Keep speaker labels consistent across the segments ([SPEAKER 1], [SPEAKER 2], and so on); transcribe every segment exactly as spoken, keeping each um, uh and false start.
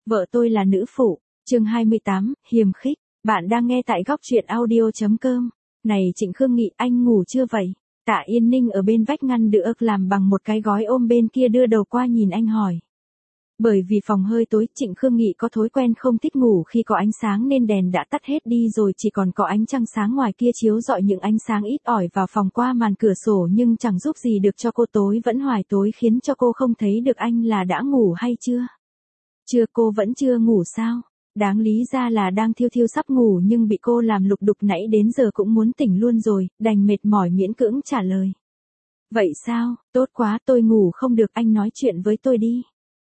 [SPEAKER 1] Vợ tôi là nữ phụ, chương hai mươi tám, hiềm khích. Bạn đang nghe tại góc truyện audio.com. Này Trịnh Khương Nghị, anh ngủ chưa vậy? Tạ Yên Ninh ở bên vách ngăn đỡ làm bằng một cái gói ôm bên kia đưa đầu qua nhìn anh hỏi. Bởi vì phòng hơi tối, Trịnh Khương Nghị có thói quen không thích ngủ khi có ánh sáng nên đèn đã tắt hết đi rồi, chỉ còn có ánh trăng sáng ngoài kia chiếu rọi những ánh sáng ít ỏi vào phòng qua màn cửa sổ nhưng chẳng giúp gì được cho cô, tối vẫn hoài tối khiến cho cô không thấy được anh là đã ngủ hay chưa. Chưa, cô vẫn chưa ngủ sao? Đáng lý ra là đang thiêu thiêu sắp ngủ nhưng bị cô làm lục đục nãy đến giờ cũng muốn tỉnh luôn rồi, đành mệt mỏi miễn cưỡng trả lời. Vậy sao, tốt quá, tôi ngủ không được, anh nói chuyện với tôi đi.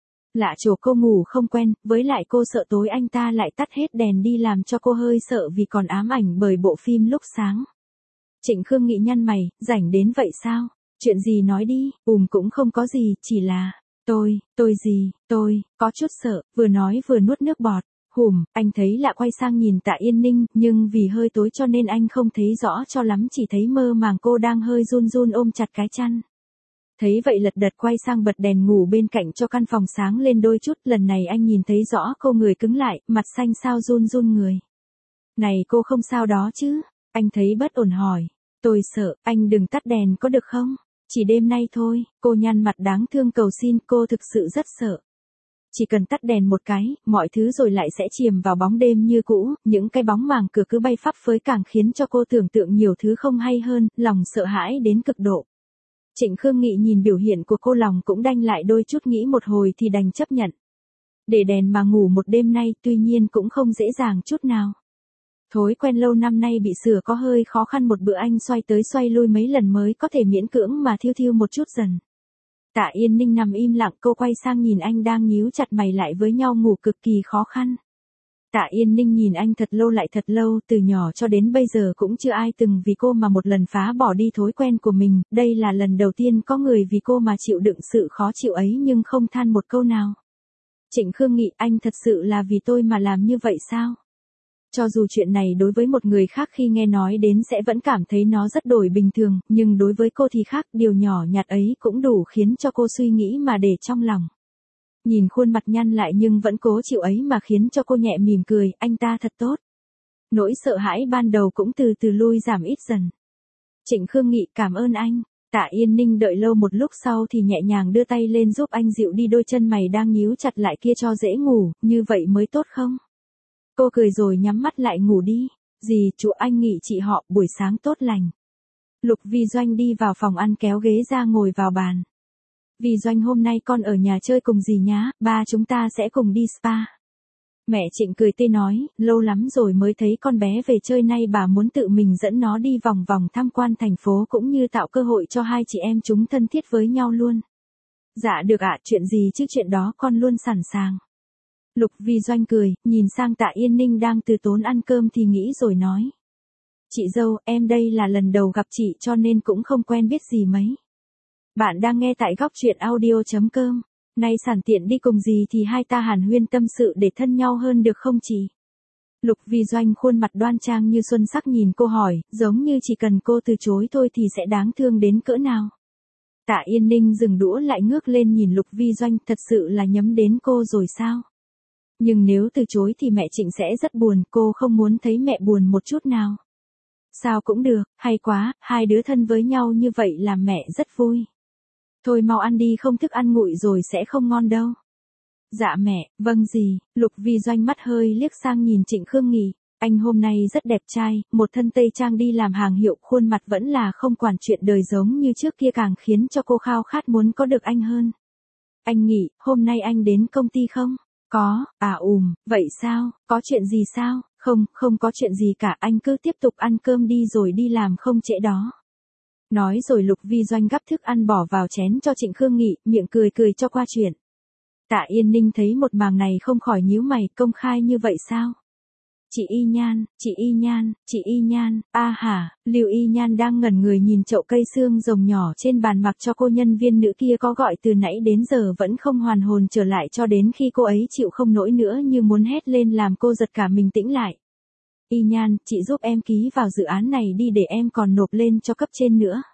[SPEAKER 1] Lạ chỗ cô ngủ không quen, với lại cô sợ tối anh ta lại tắt hết đèn đi làm cho cô hơi sợ vì còn ám ảnh bởi bộ phim lúc sáng. Trịnh Khương Nghị nhăn mày, rảnh đến vậy sao? Chuyện gì nói đi, ùm cũng không có gì, chỉ là... Tôi, tôi gì, tôi, có chút sợ, vừa nói vừa nuốt nước bọt. Hùm, anh thấy lạ quay sang nhìn Tạ Yên Ninh, nhưng vì hơi tối cho nên anh không thấy rõ cho lắm, chỉ thấy mơ màng cô đang hơi run run ôm chặt cái chăn. Thấy vậy lật đật quay sang bật đèn ngủ bên cạnh cho căn phòng sáng lên đôi chút, lần này anh nhìn thấy rõ cô người cứng lại, mặt xanh xao run run người. Này cô không sao đó chứ? Anh thấy bất ổn hỏi. Tôi sợ, anh đừng tắt đèn có được không? Chỉ đêm nay thôi, cô nhăn mặt đáng thương cầu xin, cô thực sự rất sợ. Chỉ cần tắt đèn một cái, mọi thứ rồi lại sẽ chìm vào bóng đêm như cũ, những cái bóng màng cửa cứ bay phấp phới càng khiến cho cô tưởng tượng nhiều thứ không hay hơn, lòng sợ hãi đến cực độ. Trịnh Khương Nghị nhìn biểu hiện của cô lòng cũng đanh lại đôi chút, nghĩ một hồi thì đành chấp nhận. Để đèn mà ngủ một đêm nay tuy nhiên cũng không dễ dàng chút nào. Thói quen lâu năm nay bị sửa có hơi khó khăn, một bữa anh xoay tới xoay lui mấy lần mới có thể miễn cưỡng mà thiêu thiêu một chút dần. Tạ Yên Ninh nằm im lặng, cô quay sang nhìn anh đang nhíu chặt mày lại với nhau ngủ cực kỳ khó khăn. Tạ Yên Ninh nhìn anh thật lâu lại thật lâu, từ nhỏ cho đến bây giờ cũng chưa ai từng vì cô mà một lần phá bỏ đi thói quen của mình, đây là lần đầu tiên có người vì cô mà chịu đựng sự khó chịu ấy nhưng không than một câu nào. Trịnh Khương Nghị, anh thật sự là vì tôi mà làm như vậy sao? Cho dù chuyện này đối với một người khác khi nghe nói đến sẽ vẫn cảm thấy nó rất đổi bình thường, nhưng đối với cô thì khác, điều nhỏ nhặt ấy cũng đủ khiến cho cô suy nghĩ mà để trong lòng. Nhìn khuôn mặt nhăn lại nhưng vẫn cố chịu ấy mà khiến cho cô nhẹ mỉm cười, anh ta thật tốt. Nỗi sợ hãi ban đầu cũng từ từ lui giảm ít dần. Trịnh Khương Nghị, cảm ơn anh. Tạ Yên Ninh đợi lâu một lúc sau thì nhẹ nhàng đưa tay lên giúp anh dịu đi đôi chân mày đang nhíu chặt lại kia cho dễ ngủ, như vậy mới tốt không? Cô cười rồi nhắm mắt lại ngủ đi. Dì, chú anh Nghị chị họ, buổi sáng tốt lành. Lục Vi Doanh đi vào phòng ăn kéo ghế ra ngồi vào bàn. Vi Doanh, hôm nay con ở nhà chơi cùng dì nhá, ba chúng ta sẽ cùng đi spa. Mẹ Trịnh cười tươi nói, lâu lắm rồi mới thấy con bé về chơi, nay bà muốn tự mình dẫn nó đi vòng vòng tham quan thành phố cũng như tạo cơ hội cho hai chị em chúng thân thiết với nhau luôn. Dạ được ạ, chuyện gì chứ, chuyện đó con luôn sẵn sàng. Lục Vi Doanh cười, nhìn sang Tạ Yên Ninh đang từ tốn ăn cơm thì nghĩ rồi nói. Chị dâu, em đây là lần đầu gặp chị cho nên cũng không quen biết gì mấy. Bạn đang nghe tại góc truyện audio.com. Nay sẵn tiện đi cùng gì thì hai ta hàn huyên tâm sự để thân nhau hơn được không chị? Lục Vi Doanh khuôn mặt đoan trang như xuân sắc nhìn cô hỏi, giống như chỉ cần cô từ chối thôi thì sẽ đáng thương đến cỡ nào. Tạ Yên Ninh dừng đũa lại ngước lên nhìn Lục Vi Doanh, thật sự là nhắm đến cô rồi sao? Nhưng nếu từ chối thì mẹ Trịnh sẽ rất buồn, cô không muốn thấy mẹ buồn một chút nào. Sao cũng được, hay quá, hai đứa thân với nhau như vậy làm mẹ rất vui. Thôi mau ăn đi, không thức ăn nguội rồi sẽ không ngon đâu. Dạ mẹ, vâng gì. Lục Vi Doanh mắt hơi liếc sang nhìn Trịnh Khương Nghị, anh hôm nay rất đẹp trai, một thân tây trang đi làm hàng hiệu, khuôn mặt vẫn là không quản chuyện đời giống như trước kia, càng khiến cho cô khao khát muốn có được anh hơn. Anh Nghị, hôm nay anh đến công ty không? Có, à ùm, vậy sao, có chuyện gì sao? Không, không có chuyện gì cả, anh cứ tiếp tục ăn cơm đi rồi đi làm không trễ đó. Nói rồi Lục Vi Doanh gắp thức ăn bỏ vào chén cho Trịnh Khương Nghị, miệng cười cười cho qua chuyện. Tạ Yên Ninh thấy một màn này không khỏi nhíu mày, công khai như vậy sao? Chị Y Nhan, chị Y Nhan, chị Y Nhan, a hả, Lưu Y Nhan đang ngẩn người nhìn chậu cây xương rồng nhỏ trên bàn mặc cho cô nhân viên nữ kia có gọi từ nãy đến giờ vẫn không hoàn hồn trở lại, cho đến khi cô ấy chịu không nổi nữa như muốn hét lên làm cô giật cả mình tỉnh lại. Y Nhan, chị giúp em ký vào dự án này đi để em còn nộp lên cho cấp trên nữa.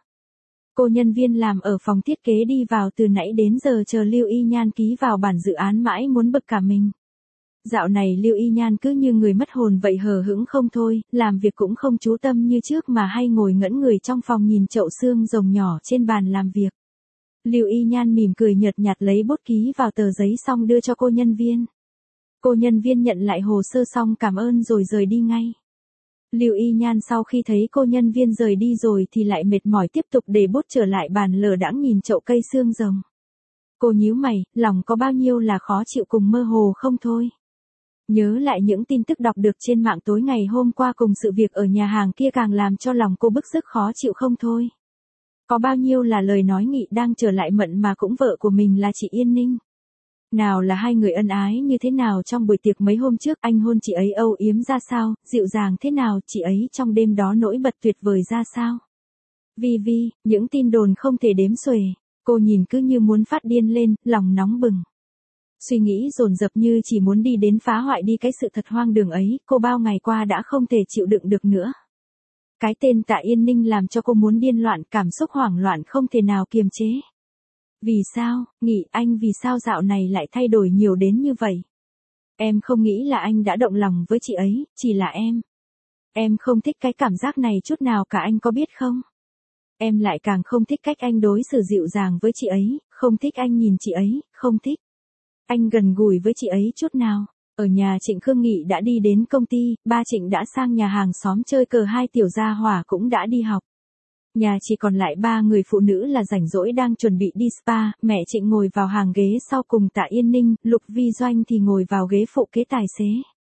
[SPEAKER 1] Cô nhân viên làm ở phòng thiết kế đi vào từ nãy đến giờ chờ Lưu Y Nhan ký vào bản dự án mãi muốn bực cả mình. Dạo này Lưu Y Nhan cứ như người mất hồn vậy, hờ hững không thôi, làm việc cũng không chú tâm như trước mà hay ngồi ngẩn người trong phòng nhìn chậu xương rồng nhỏ trên bàn làm việc. Lưu Y Nhan mỉm cười nhợt nhạt lấy bút ký vào tờ giấy xong đưa cho cô nhân viên. Cô nhân viên nhận lại hồ sơ xong cảm ơn rồi rời đi ngay. Lưu Y Nhan sau khi thấy cô nhân viên rời đi rồi thì lại mệt mỏi tiếp tục để bút trở lại bàn lờ đãng nhìn chậu cây xương rồng. Cô nhíu mày, lòng có bao nhiêu là khó chịu cùng mơ hồ không thôi. Nhớ lại những tin tức đọc được trên mạng tối ngày hôm qua cùng sự việc ở nhà hàng kia càng làm cho lòng cô bức rứt khó chịu không thôi. Có bao nhiêu là lời nói nghị đang trở lại mận mà cũng vợ của mình là chị Yên Ninh. Nào là hai người ân ái như thế nào trong buổi tiệc mấy hôm trước, anh hôn chị ấy âu yếm ra sao, dịu dàng thế nào, chị ấy trong đêm đó nổi bật tuyệt vời ra sao. Vi vi, những tin đồn không thể đếm xuể, cô nhìn cứ như muốn phát điên lên, lòng nóng bừng. Suy nghĩ dồn dập như chỉ muốn đi đến phá hoại đi cái sự thật hoang đường ấy, cô bao ngày qua đã không thể chịu đựng được nữa. Cái tên Tạ Yên Ninh làm cho cô muốn điên loạn, cảm xúc hoảng loạn không thể nào kiềm chế. Vì sao, Nghị anh vì sao dạo này lại thay đổi nhiều đến như vậy? Em không nghĩ là anh đã động lòng với chị ấy, chỉ là em. Em không thích cái cảm giác này chút nào cả, anh có biết không? Em lại càng không thích cách anh đối xử dịu dàng với chị ấy, không thích anh nhìn chị ấy, không thích anh gần gũi với chị ấy chút nào. Ở nhà Trịnh Khương Nghị đã đi đến công ty, ba Trịnh đã sang nhà hàng xóm chơi cờ, hai tiểu gia hỏa cũng đã đi học. Nhà chỉ còn lại ba người phụ nữ là rảnh rỗi đang chuẩn bị đi spa, mẹ Trịnh ngồi vào hàng ghế sau cùng Tạ Yên Ninh, Lục Vi Doanh thì ngồi vào ghế phụ kế tài xế.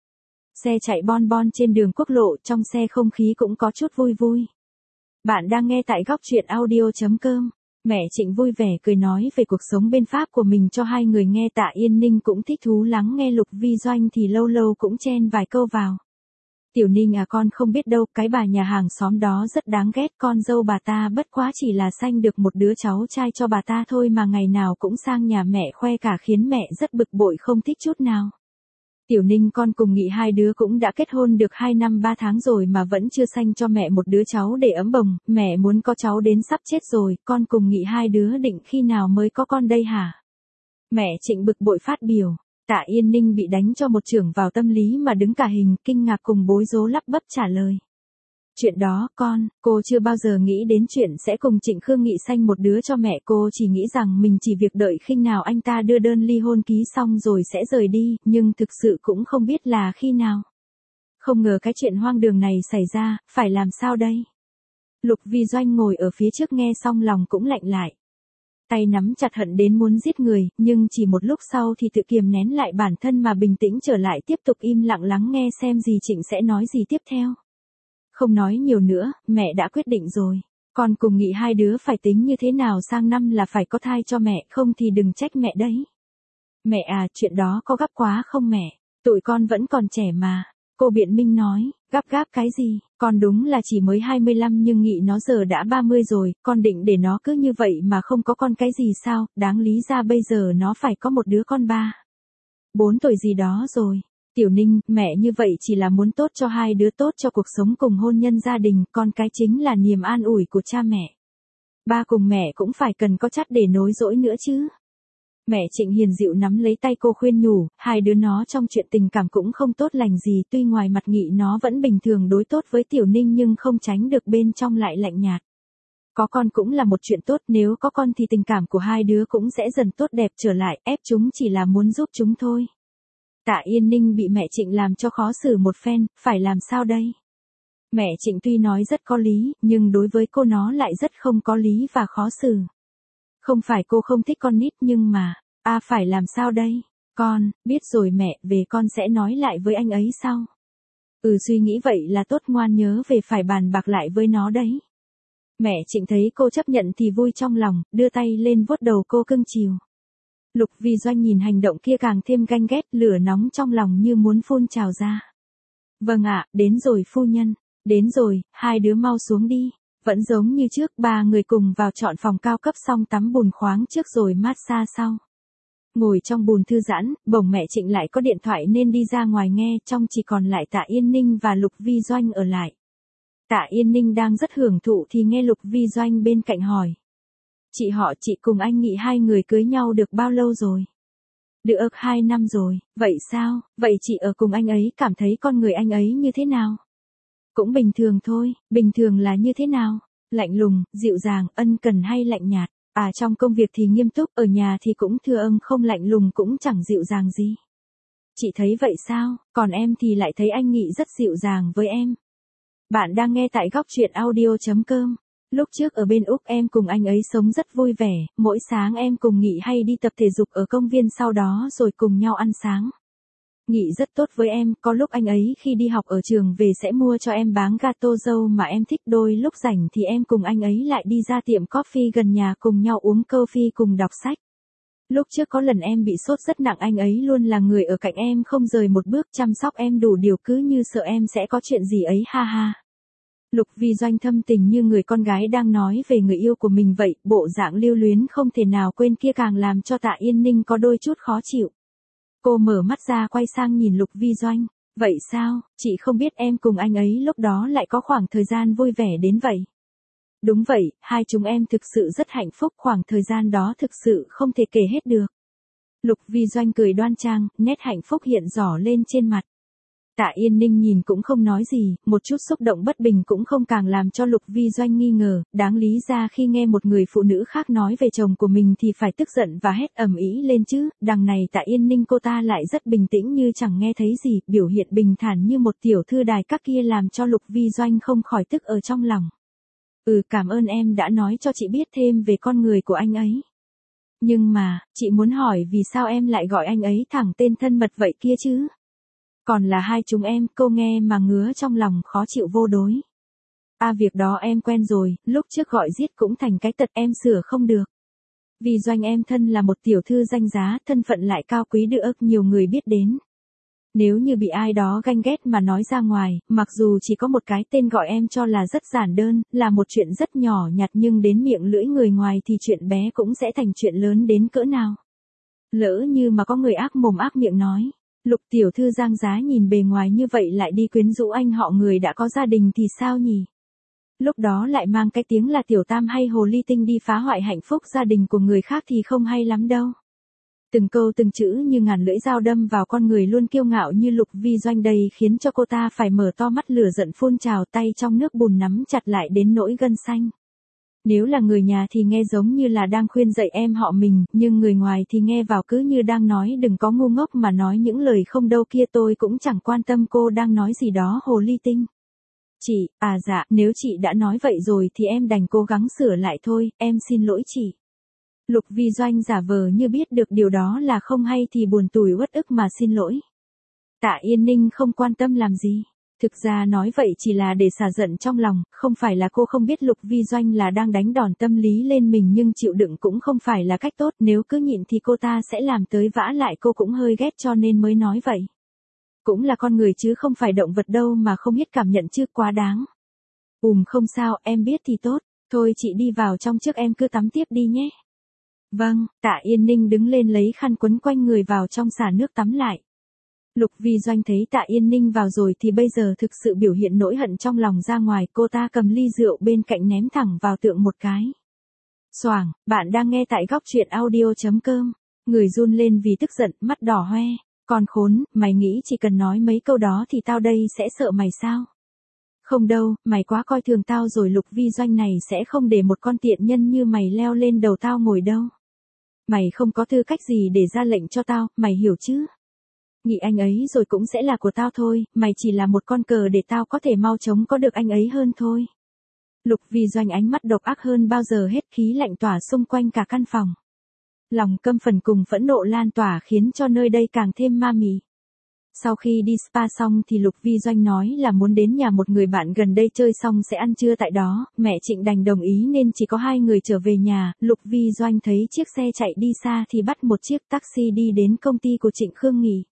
[SPEAKER 1] Xe chạy bon bon trên đường quốc lộ, trong xe không khí cũng có chút vui vui. Bạn đang nghe tại góc truyện audio chấm com. Mẹ Trịnh vui vẻ cười nói về cuộc sống bên Pháp của mình cho hai người nghe. Tạ Yên Ninh cũng thích thú lắng nghe, Lục Vi Doanh thì lâu lâu cũng chen vài câu vào. Tiểu Ninh à, con không biết đâu, cái bà nhà hàng xóm đó rất đáng ghét, con dâu bà ta bất quá chỉ là sanh được một đứa cháu trai cho bà ta thôi mà ngày nào cũng sang nhà mẹ khoe cả, khiến mẹ rất bực bội không thích chút nào. Tiểu Ninh, con cùng Nghị hai đứa cũng đã kết hôn được hai năm ba tháng rồi mà vẫn chưa sanh cho mẹ một đứa cháu để ấm bồng, mẹ muốn có cháu đến sắp chết rồi, con cùng Nghị hai đứa định khi nào mới có con đây hả? Mẹ Trịnh bực bội phát biểu. Tạ Yên Ninh bị đánh cho một chưởng vào tâm lý mà đứng cả hình, kinh ngạc cùng bối rối lắp bắp trả lời. Chuyện đó, con, cô chưa bao giờ nghĩ đến chuyện sẽ cùng Trịnh Khương Nghị sanh một đứa cho mẹ, cô chỉ nghĩ rằng mình chỉ việc đợi khi nào anh ta đưa đơn ly hôn ký xong rồi sẽ rời đi, nhưng thực sự cũng không biết là khi nào. Không ngờ cái chuyện hoang đường này xảy ra, phải làm sao đây? Lục Vi Doanh ngồi ở phía trước nghe xong lòng cũng lạnh lại. Tay nắm chặt hận đến muốn giết người, nhưng chỉ một lúc sau thì tự kiềm nén lại bản thân mà bình tĩnh trở lại, tiếp tục im lặng lắng nghe xem gì Trịnh sẽ nói gì tiếp theo. Không nói nhiều nữa, mẹ đã quyết định rồi. Con cùng Nghị hai đứa phải tính như thế nào, sang năm là phải có thai cho mẹ, không thì đừng trách mẹ đấy. Mẹ à, chuyện đó có gấp quá không mẹ? Tụi con vẫn còn trẻ mà. Cô biện minh nói, gấp gáp cái gì, con đúng là chỉ mới hai mươi lăm nhưng Nghị nó giờ đã ba mươi rồi, con định để nó cứ như vậy mà không có con cái gì sao, đáng lý ra bây giờ nó phải có một đứa con ba. Bốn tuổi gì đó rồi. Tiểu Ninh, mẹ như vậy chỉ là muốn tốt cho hai đứa, tốt cho cuộc sống cùng hôn nhân gia đình, con cái chính là niềm an ủi của cha mẹ. Ba cùng mẹ cũng phải cần có chắt để nối dõi nữa chứ. Mẹ Trịnh hiền dịu nắm lấy tay cô khuyên nhủ, hai đứa nó trong chuyện tình cảm cũng không tốt lành gì, tuy ngoài mặt Nghị nó vẫn bình thường đối tốt với Tiểu Ninh nhưng không tránh được bên trong lại lạnh nhạt. Có con cũng là một chuyện tốt, nếu có con thì tình cảm của hai đứa cũng sẽ dần tốt đẹp trở lại, ép chúng chỉ là muốn giúp chúng thôi. Tạ Yên Ninh bị mẹ Trịnh làm cho khó xử một phen, phải làm sao đây? Mẹ Trịnh tuy nói rất có lý, nhưng đối với cô nó lại rất không có lý và khó xử. Không phải cô không thích con nít nhưng mà, à phải làm sao đây? Con, biết rồi mẹ, về con sẽ nói lại với anh ấy sau. Ừ, suy nghĩ vậy là tốt, ngoan nhớ về phải bàn bạc lại với nó đấy. Mẹ Trịnh thấy cô chấp nhận thì vui trong lòng, đưa tay lên vuốt đầu cô cưng chiều. Lục Vi Doanh nhìn hành động kia càng thêm ganh ghét, lửa nóng trong lòng như muốn phun trào ra. Vâng ạ, đến rồi phu nhân, đến rồi, hai đứa mau xuống đi. Vẫn giống như trước, ba người cùng vào chọn phòng cao cấp xong tắm bùn khoáng trước rồi massage sau. Ngồi trong bùn thư giãn, bỗng mẹ Trịnh lại có điện thoại nên đi ra ngoài nghe, trong chỉ còn lại Tạ Yên Ninh và Lục Vi Doanh ở lại. Tạ Yên Ninh đang rất hưởng thụ thì nghe Lục Vi Doanh bên cạnh hỏi. Chị họ, chị cùng anh Nghị hai người cưới nhau được bao lâu rồi? Được hai năm rồi, vậy sao, vậy chị ở cùng anh ấy cảm thấy con người anh ấy như thế nào? Cũng bình thường thôi, bình thường là như thế nào? Lạnh lùng, dịu dàng, ân cần hay lạnh nhạt? À trong công việc thì nghiêm túc, ở nhà thì cũng thưa âng không lạnh lùng cũng chẳng dịu dàng gì. Chị thấy vậy sao, còn em thì lại thấy anh Nghị rất dịu dàng với em. Bạn đang nghe tại góc truyện audio.com. Lúc trước ở bên Úc em cùng anh ấy sống rất vui vẻ, mỗi sáng em cùng Nghị hay đi tập thể dục ở công viên sau đó rồi cùng nhau ăn sáng. Nghị rất tốt với em, có lúc anh ấy khi đi học ở trường về sẽ mua cho em báng gato dâu mà em thích, đôi lúc rảnh thì em cùng anh ấy lại đi ra tiệm coffee gần nhà cùng nhau uống coffee cùng đọc sách. Lúc trước có lần em bị sốt rất nặng anh ấy luôn là người ở cạnh em không rời một bước chăm sóc em đủ điều cứ như sợ em sẽ có chuyện gì ấy ha ha. Lục Vi Doanh thâm tình như người con gái đang nói về người yêu của mình vậy, bộ dạng lưu luyến không thể nào quên kia càng làm cho Tạ Yên Ninh có đôi chút khó chịu. Cô mở mắt ra quay sang nhìn Lục Vi Doanh, vậy sao, chị không biết em cùng anh ấy lúc đó lại có khoảng thời gian vui vẻ đến vậy. Đúng vậy, hai chúng em thực sự rất hạnh phúc, khoảng thời gian đó thực sự không thể kể hết được. Lục Vi Doanh cười đoan trang, nét hạnh phúc hiện rõ lên trên mặt. Tạ Yên Ninh nhìn cũng không nói gì, một chút xúc động bất bình cũng không càng làm cho Lục Vi Doanh nghi ngờ, đáng lý ra khi nghe một người phụ nữ khác nói về chồng của mình thì phải tức giận và hét ầm ĩ lên chứ, đằng này Tạ Yên Ninh cô ta lại rất bình tĩnh như chẳng nghe thấy gì, biểu hiện bình thản như một tiểu thư đài các kia làm cho Lục Vi Doanh không khỏi tức ở trong lòng. Ừ, cảm ơn em đã nói cho chị biết thêm về con người của anh ấy. Nhưng mà, chị muốn hỏi vì sao em lại gọi anh ấy thẳng tên thân mật vậy kia chứ? Còn là hai chúng em, cô nghe mà ngứa trong lòng khó chịu vô đối. À việc đó em quen rồi, lúc trước gọi giết cũng thành cái tật em sửa không được. Vì Doanh em thân là một tiểu thư danh giá, thân phận lại cao quý được nhiều người biết đến. Nếu như bị ai đó ganh ghét mà nói ra ngoài, mặc dù chỉ có một cái tên gọi em cho là rất giản đơn, là một chuyện rất nhỏ nhặt nhưng đến miệng lưỡi người ngoài thì chuyện bé cũng sẽ thành chuyện lớn đến cỡ nào. Lỡ như mà có người ác mồm ác miệng nói. Lục tiểu thư Giang Giá nhìn bề ngoài như vậy lại đi quyến rũ anh họ người đã có gia đình thì sao nhỉ? Lúc đó lại mang cái tiếng là tiểu tam hay hồ ly tinh đi phá hoại hạnh phúc gia đình của người khác thì không hay lắm đâu. Từng câu từng chữ như ngàn lưỡi dao đâm vào con người luôn kiêu ngạo như Lục Vi Doanh đây khiến cho cô ta phải mở to mắt lửa giận phun trào, tay trong nước bùn nắm chặt lại đến nỗi gân xanh. Nếu là người nhà thì nghe giống như là đang khuyên dạy em họ mình, nhưng người ngoài thì nghe vào cứ như đang nói đừng có ngu ngốc mà nói những lời không đâu kia, tôi cũng chẳng quan tâm cô đang nói gì đó hồ ly tinh. Chị, à dạ, nếu chị đã nói vậy rồi thì em đành cố gắng sửa lại thôi, em xin lỗi chị. Lục Vi Doanh giả vờ như biết được điều đó là không hay thì buồn tủi uất ức mà xin lỗi. Tạ Yên Ninh không quan tâm làm gì. Thực ra nói vậy chỉ là để xả giận trong lòng, không phải là cô không biết Lục Vi Doanh là đang đánh đòn tâm lý lên mình nhưng chịu đựng cũng không phải là cách tốt, nếu cứ nhịn thì cô ta sẽ làm tới vã lại, cô cũng hơi ghét cho nên mới nói vậy. Cũng là con người chứ không phải động vật đâu mà không biết cảm nhận chứ, quá đáng. Ùm không sao, em biết thì tốt, thôi chị đi vào trong trước em cứ tắm tiếp đi nhé. Vâng, Tạ Yên Ninh đứng lên lấy khăn quấn quanh người vào trong xả nước tắm lại. Lục Vi Doanh thấy Tạ Yên Ninh vào rồi thì bây giờ thực sự biểu hiện nỗi hận trong lòng ra ngoài, cô ta cầm ly rượu bên cạnh ném thẳng vào tượng một cái. Xoảng, bạn đang nghe tại góc truyện audio.com. Người run lên vì tức giận, mắt đỏ hoe. Con khốn, mày nghĩ chỉ cần nói mấy câu đó thì tao đây sẽ sợ mày sao? Không đâu, mày quá coi thường tao rồi, Lục Vi Doanh này sẽ không để một con tiện nhân như mày leo lên đầu tao ngồi đâu. Mày không có tư cách gì để ra lệnh cho tao, mày hiểu chứ? Nghĩ anh ấy rồi cũng sẽ là của tao thôi, mày chỉ là một con cờ để tao có thể mau chóng có được anh ấy hơn thôi. Lục Vi Doanh ánh mắt độc ác hơn bao giờ hết, khí lạnh tỏa xung quanh cả căn phòng. Lòng căm phẫn cùng phẫn nộ lan tỏa khiến cho nơi đây càng thêm ma mị. Sau khi đi spa xong thì Lục Vi Doanh nói là muốn đến nhà một người bạn gần đây chơi xong sẽ ăn trưa tại đó, mẹ Trịnh đành đồng ý nên chỉ có hai người trở về nhà. Lục Vi Doanh thấy chiếc xe chạy đi xa thì bắt một chiếc taxi đi đến công ty của Trịnh Khương nghỉ.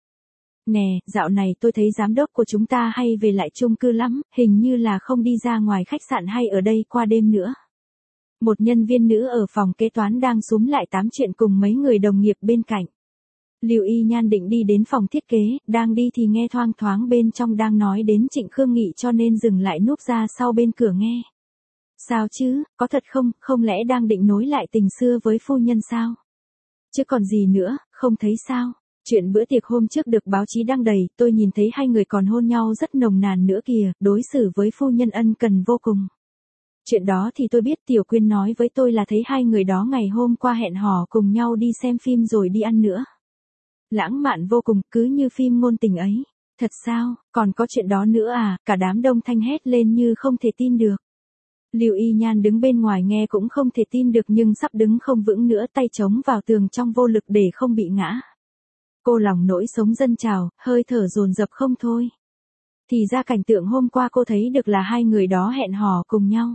[SPEAKER 1] Nè, dạo này tôi thấy giám đốc của chúng ta hay về lại chung cư lắm, hình như là không đi ra ngoài khách sạn hay ở đây qua đêm nữa. Một nhân viên nữ ở phòng kế toán đang xúm lại tám chuyện cùng mấy người đồng nghiệp bên cạnh. Lưu Y Nhan định đi đến phòng thiết kế, đang đi thì nghe thoang thoáng bên trong đang nói đến Trịnh Khương Nghị cho nên dừng lại núp ra sau bên cửa nghe. Sao chứ, có thật không, không lẽ đang định nối lại tình xưa với phu nhân sao? Chứ còn gì nữa, không thấy sao? Chuyện bữa tiệc hôm trước được báo chí đăng đầy, tôi nhìn thấy hai người còn hôn nhau rất nồng nàn nữa kìa, đối xử với phu nhân ân cần vô cùng. Chuyện đó thì tôi biết, Tiểu Quyên nói với tôi là thấy hai người đó ngày hôm qua hẹn hò cùng nhau đi xem phim rồi đi ăn nữa. Lãng mạn vô cùng, cứ như phim ngôn tình ấy. Thật sao, còn có chuyện đó nữa à, cả đám đông thanh hét lên như không thể tin được. Lưu Y Nhan đứng bên ngoài nghe cũng không thể tin được nhưng sắp đứng không vững nữa, tay chống vào tường trong vô lực để không bị ngã. Cô lòng nỗi sống dâng trào, hơi thở dồn dập không thôi. Thì ra cảnh tượng hôm qua cô thấy được là hai người đó hẹn hò cùng nhau.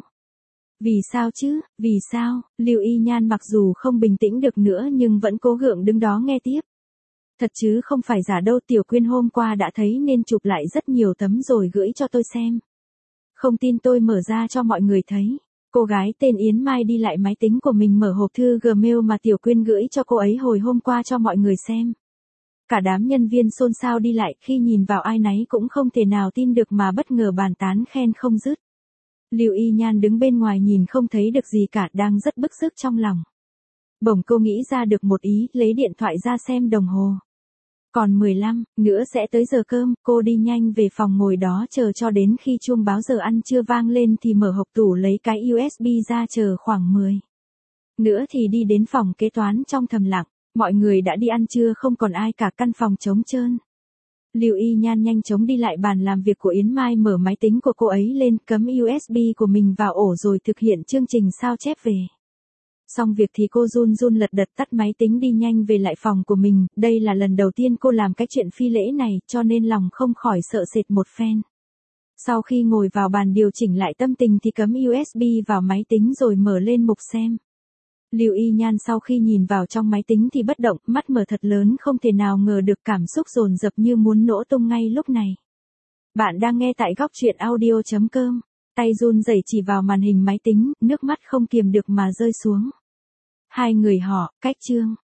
[SPEAKER 1] Vì sao chứ, vì sao, Lưu Y Nhan mặc dù không bình tĩnh được nữa nhưng vẫn cố gượng đứng đó nghe tiếp. Thật chứ không phải giả đâu, Tiểu Quyên hôm qua đã thấy nên chụp lại rất nhiều tấm rồi gửi cho tôi xem. Không tin tôi mở ra cho mọi người thấy. Cô gái tên Yến Mai đi lại máy tính của mình mở hộp thư Gmail mà Tiểu Quyên gửi cho cô ấy hồi hôm qua cho mọi người xem. Cả đám nhân viên xôn xao đi lại, khi nhìn vào ai nấy cũng không thể nào tin được mà bất ngờ bàn tán khen không dứt. Lưu Y Nhan đứng bên ngoài nhìn không thấy được gì cả, đang rất bức xúc trong lòng. Bỗng cô nghĩ ra được một ý, lấy điện thoại ra xem đồng hồ. Còn mười lăm nữa sẽ tới giờ cơm, cô đi nhanh về phòng ngồi đó chờ cho đến khi chuông báo giờ ăn trưa vang lên thì mở hộp tủ lấy cái u ét bê ra chờ khoảng mười nữa thì đi đến phòng kế toán trong thầm lặng. Mọi người đã đi ăn trưa, không còn ai cả, căn phòng trống trơn. Lưu Y Nhan nhanh chóng đi lại bàn làm việc của Yến Mai, mở máy tính của cô ấy lên, cắm u ét bê của mình vào ổ rồi thực hiện chương trình sao chép về. Xong việc thì cô run run lật đật tắt máy tính đi nhanh về lại phòng của mình, đây là lần đầu tiên cô làm cái chuyện phi lễ này cho nên lòng không khỏi sợ sệt một phen. Sau khi ngồi vào bàn điều chỉnh lại tâm tình thì cắm u ét bê vào máy tính rồi mở lên mục xem. Lưu Y Nhan sau khi nhìn vào trong máy tính thì bất động, mắt mở thật lớn, không thể nào ngờ được cảm xúc dồn dập như muốn nổ tung ngay lúc này. Bạn đang nghe tại góc truyện audio chấm com, tay run rẩy chỉ vào màn hình máy tính, nước mắt không kiềm được mà rơi xuống. Hai người họ, cách chương.